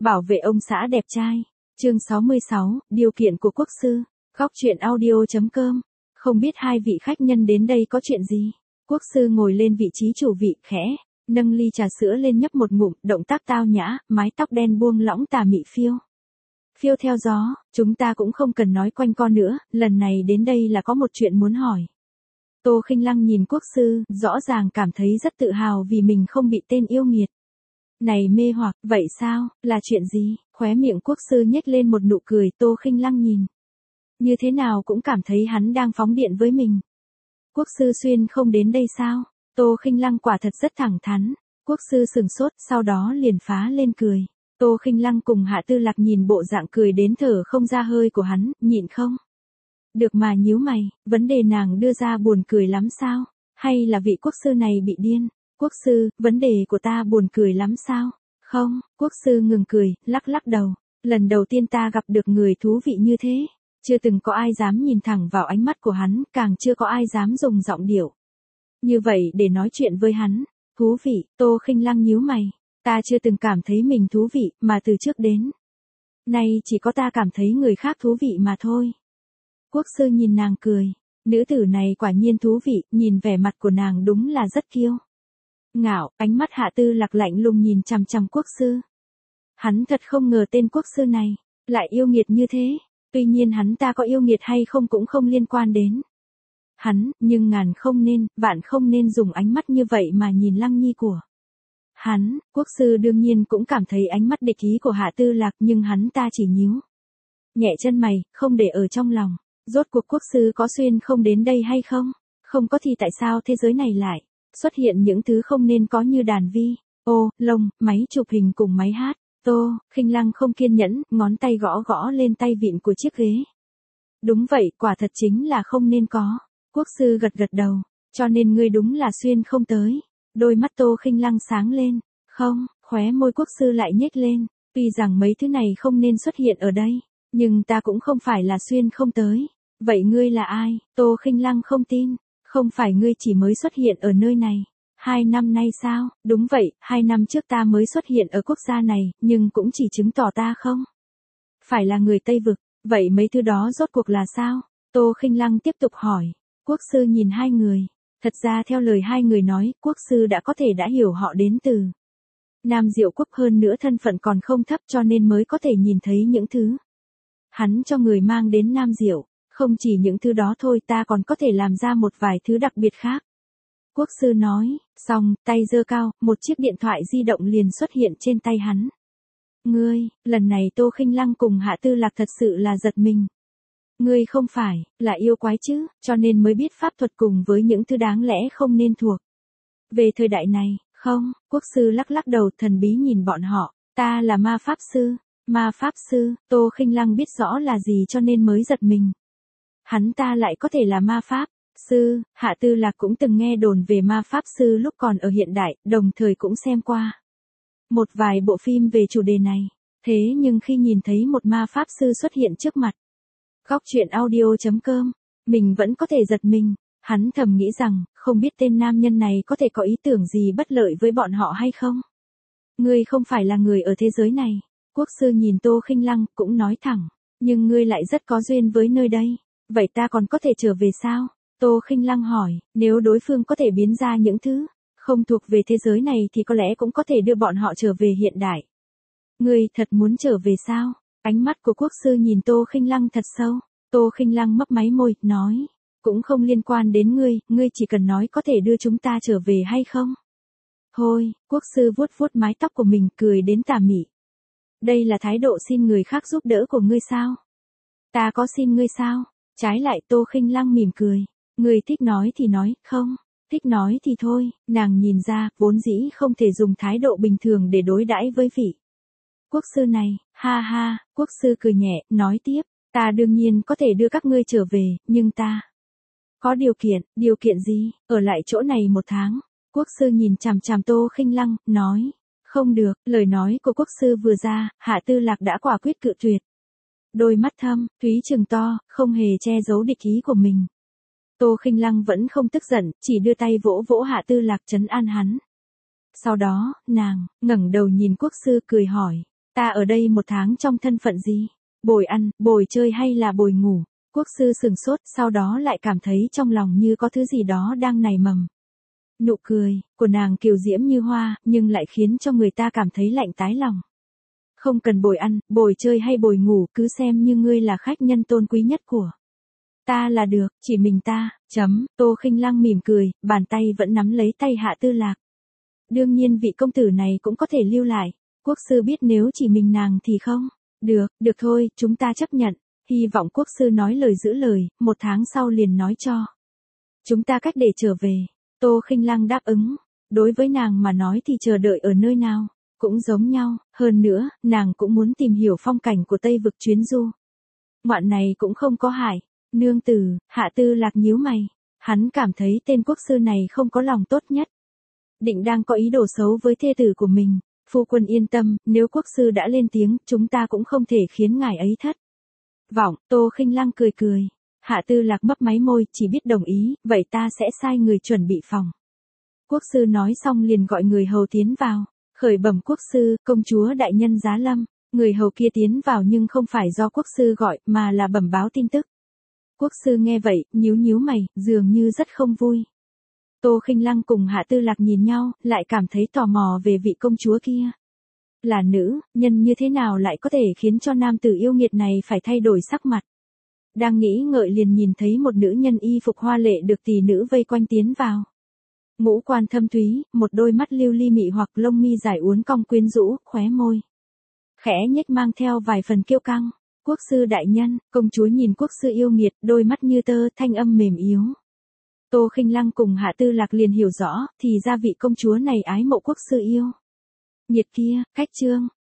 Bảo vệ ông xã đẹp trai. Chương 66, điều kiện của quốc sư. Góc truyện audio.com. Không biết hai vị khách nhân đến đây có chuyện gì? Quốc sư ngồi lên vị trí chủ vị, khẽ nâng ly trà sữa lên nhấp một ngụm, động tác tao nhã, mái tóc đen buông lỏng tà mị phiêu. Phiêu theo gió, chúng ta cũng không cần nói quanh co nữa, lần này đến đây là có một chuyện muốn hỏi. Tô Khinh Lăng nhìn quốc sư, rõ ràng cảm thấy rất tự hào vì mình không bị tên yêu nghiệt này mê hoặc. Vậy sao, là chuyện gì? Khóe miệng quốc sư nhếch lên một nụ cười. Tô Khinh Lăng nhìn như thế nào cũng cảm thấy hắn đang phóng điện với mình. Quốc sư Xuyên không đến đây sao? Tô Khinh Lăng quả thật rất thẳng thắn. Quốc sư sừng sốt, sau đó liền phá lên cười. Tô Khinh Lăng cùng Hạ Tư Lạc nhìn bộ dạng cười đến thở không ra hơi của hắn, nhịn không được mà nhíu mày. Vấn đề nàng đưa ra buồn cười lắm sao? Hay là vị quốc sư này bị điên? Quốc sư, vấn đề của ta buồn cười lắm sao? Không, quốc sư ngừng cười, lắc lắc đầu. Lần đầu tiên ta gặp được người thú vị như thế. Chưa từng có ai dám nhìn thẳng vào ánh mắt của hắn, càng chưa có ai dám dùng giọng điệu như vậy để nói chuyện với hắn. Thú vị, Tô Khinh Lăng nhíu mày. Ta chưa từng cảm thấy mình thú vị, mà từ trước đến nay chỉ có ta cảm thấy người khác thú vị mà thôi. Quốc sư nhìn nàng cười. Nữ tử này quả nhiên thú vị, nhìn vẻ mặt của nàng đúng là rất kiêu ngạo. Ánh mắt Hạ Tư Lạc lạnh lùng nhìn chằm chằm quốc sư. Hắn thật không ngờ tên quốc sư này lại yêu nghiệt như thế. Tuy nhiên hắn ta có yêu nghiệt hay không cũng không liên quan đến hắn, nhưng ngàn không nên, vạn không nên dùng ánh mắt như vậy mà nhìn Lăng Nhi của hắn. Quốc sư đương nhiên cũng cảm thấy ánh mắt địch ý của Hạ Tư Lạc, nhưng hắn ta chỉ nhíu nhẹ chân mày, không để ở trong lòng. Rốt cuộc quốc sư có xuyên không đến đây hay không? Không có thì tại sao thế giới này lại xuất hiện những thứ không nên có như đàn vi, ô, lông, máy chụp hình cùng máy hát? Tô Khinh Lăng không kiên nhẫn, ngón tay gõ gõ lên tay vịn của chiếc ghế. Đúng vậy, quả thật chính là không nên có. Quốc sư gật gật đầu. Cho nên ngươi đúng là xuyên không tới. Đôi mắt Tô Khinh Lăng sáng lên. Không, khóe môi quốc sư lại nhếch lên. Tuy rằng mấy thứ này không nên xuất hiện ở đây, nhưng ta cũng không phải là xuyên không tới. Vậy ngươi là ai? Tô Khinh Lăng không tin. Không phải ngươi chỉ mới xuất hiện ở nơi này 2 năm nay sao? Đúng vậy, 2 năm trước ta mới xuất hiện ở quốc gia này, nhưng cũng chỉ chứng tỏ ta không phải là người Tây Vực. Vậy mấy thứ đó rốt cuộc là sao? Tô Khinh Lăng tiếp tục hỏi. Quốc sư nhìn hai người. Thật ra theo lời hai người nói, quốc sư đã có thể đã hiểu họ đến từ Nam Diệu Quốc, hơn nữa thân phận còn không thấp, cho nên mới có thể nhìn thấy những thứ hắn cho người mang đến Nam Diệu. Không chỉ những thứ đó thôi, ta còn có thể làm ra một vài thứ đặc biệt khác. Quốc sư nói, xong, tay giơ cao, một chiếc điện thoại di động liền xuất hiện trên tay hắn. Ngươi, lần này Tô Khinh Lăng cùng Hạ Tư Lạc thật sự là giật mình. Ngươi không phải là yêu quái chứ, cho nên mới biết pháp thuật cùng với những thứ đáng lẽ không nên thuộc về thời đại này. Không, quốc sư lắc lắc đầu thần bí nhìn bọn họ. Ta là ma pháp sư. Ma pháp sư? Tô Khinh Lăng biết rõ là gì cho nên mới giật mình. Hắn ta lại có thể là ma pháp sư? Hạ Tư Lạc cũng từng nghe đồn về ma pháp sư lúc còn ở hiện đại, đồng thời cũng xem qua một vài bộ phim về chủ đề này. Thế nhưng khi nhìn thấy một ma pháp sư xuất hiện trước mặt Góc truyện audio.com, mình vẫn có thể giật mình. Hắn thầm nghĩ rằng, không biết tên nam nhân này có thể có ý tưởng gì bất lợi với bọn họ hay không? Ngươi không phải là người ở thế giới này. Quốc sư nhìn Tô Khinh Lăng, cũng nói thẳng. Nhưng ngươi lại rất có duyên với nơi đây. Vậy ta còn có thể trở về sao? Tô Khinh Lăng hỏi. Nếu đối phương có thể biến ra những thứ không thuộc về thế giới này thì có lẽ cũng có thể đưa bọn họ trở về hiện đại. Ngươi thật muốn trở về sao? Ánh mắt của quốc sư nhìn Tô Khinh Lăng thật sâu. Tô Khinh Lăng mấp máy môi, nói. Cũng không liên quan đến ngươi, ngươi chỉ cần nói có thể đưa chúng ta trở về hay không? Thôi, quốc sư vuốt vuốt mái tóc của mình, cười đến tà mị. Đây là thái độ xin người khác giúp đỡ của ngươi sao? Ta có xin ngươi sao? Trái lại Tô Khinh Lăng mỉm cười. Ngươi thích nói thì nói, không thích nói thì thôi. Nàng nhìn ra, vốn dĩ không thể dùng thái độ bình thường để đối đãi với vị quốc sư này. Ha ha, quốc sư cười nhẹ, nói tiếp. Ta đương nhiên có thể đưa các ngươi trở về, nhưng ta có điều kiện gì? Ở lại chỗ này 1 tháng. Quốc sư nhìn chằm chằm Tô Khinh Lăng, nói. Không được, lời nói của quốc sư vừa ra, Hạ Tư Lạc đã quả quyết cự tuyệt. Đôi mắt thâm, thúy trừng to, không hề che giấu địch ý của mình. Tô Khinh Lăng vẫn không tức giận, chỉ đưa tay vỗ vỗ Hạ Tư Lạc trấn an hắn. Sau đó, nàng ngẩng đầu nhìn quốc sư cười hỏi. Ta ở đây 1 tháng trong thân phận gì? Bồi ăn, bồi chơi hay là bồi ngủ? Quốc sư sừng sốt, sau đó lại cảm thấy trong lòng như có thứ gì đó đang nảy mầm. Nụ cười của nàng kiều diễm như hoa, nhưng lại khiến cho người ta cảm thấy lạnh tái lòng. Không cần bồi ăn, bồi chơi hay bồi ngủ, cứ xem như ngươi là khách nhân tôn quý nhất của ta là được, chỉ mình ta, Tô Khinh Lăng mỉm cười, bàn tay vẫn nắm lấy tay Hạ Tư Lạc. Đương nhiên vị công tử này cũng có thể lưu lại. Quốc sư biết nếu chỉ mình nàng thì không. Được thôi, chúng ta chấp nhận. Hy vọng quốc sư nói lời giữ lời, 1 tháng sau liền nói cho chúng ta cách để trở về. Tô Khinh Lăng đáp ứng. Đối với nàng mà nói thì chờ đợi ở nơi nào cũng giống nhau, hơn nữa, nàng cũng muốn tìm hiểu phong cảnh của Tây vực chuyến du. Ngoạn này cũng không có hại. Nương tử, Hạ Tư Lạc nhíu mày. Hắn cảm thấy tên quốc sư này không có lòng tốt nhất. Định đang có ý đồ xấu với thê tử của mình. Phu quân yên tâm, nếu quốc sư đã lên tiếng, chúng ta cũng không thể khiến ngài ấy thất vọng. Tô Khinh Lăng cười cười. Hạ Tư Lạc mấp máy môi, chỉ biết đồng ý, vậy ta sẽ sai người chuẩn bị phòng. Quốc sư nói xong liền gọi người hầu tiến vào. Khởi bẩm quốc sư, công chúa đại nhân giá lâm. Người hầu kia tiến vào nhưng không phải do quốc sư gọi, mà là bẩm báo tin tức. Quốc sư nghe vậy, nhíu mày, dường như rất không vui. Tô Khinh Lăng cùng Hạ Tư Lạc nhìn nhau, lại cảm thấy tò mò về vị công chúa kia. Là nữ, nhân như thế nào lại có thể khiến cho nam tử yêu nghiệt này phải thay đổi sắc mặt. Đang nghĩ ngợi liền nhìn thấy một nữ nhân y phục hoa lệ được tỷ nữ vây quanh tiến vào. Ngũ quan thâm thúy, một đôi mắt lưu ly mị hoặc lông mi dài uốn cong quyến rũ, khóe môi khẽ nhếch mang theo vài phần kiêu căng. Quốc sư đại nhân, công chúa nhìn quốc sư yêu nghiệt, đôi mắt như tơ, thanh âm mềm yếu. Tô Khinh Lăng cùng Hạ Tư Lạc liền hiểu rõ, thì ra vị công chúa này ái mộ quốc sư yêu nghiệt kia. Khách trương,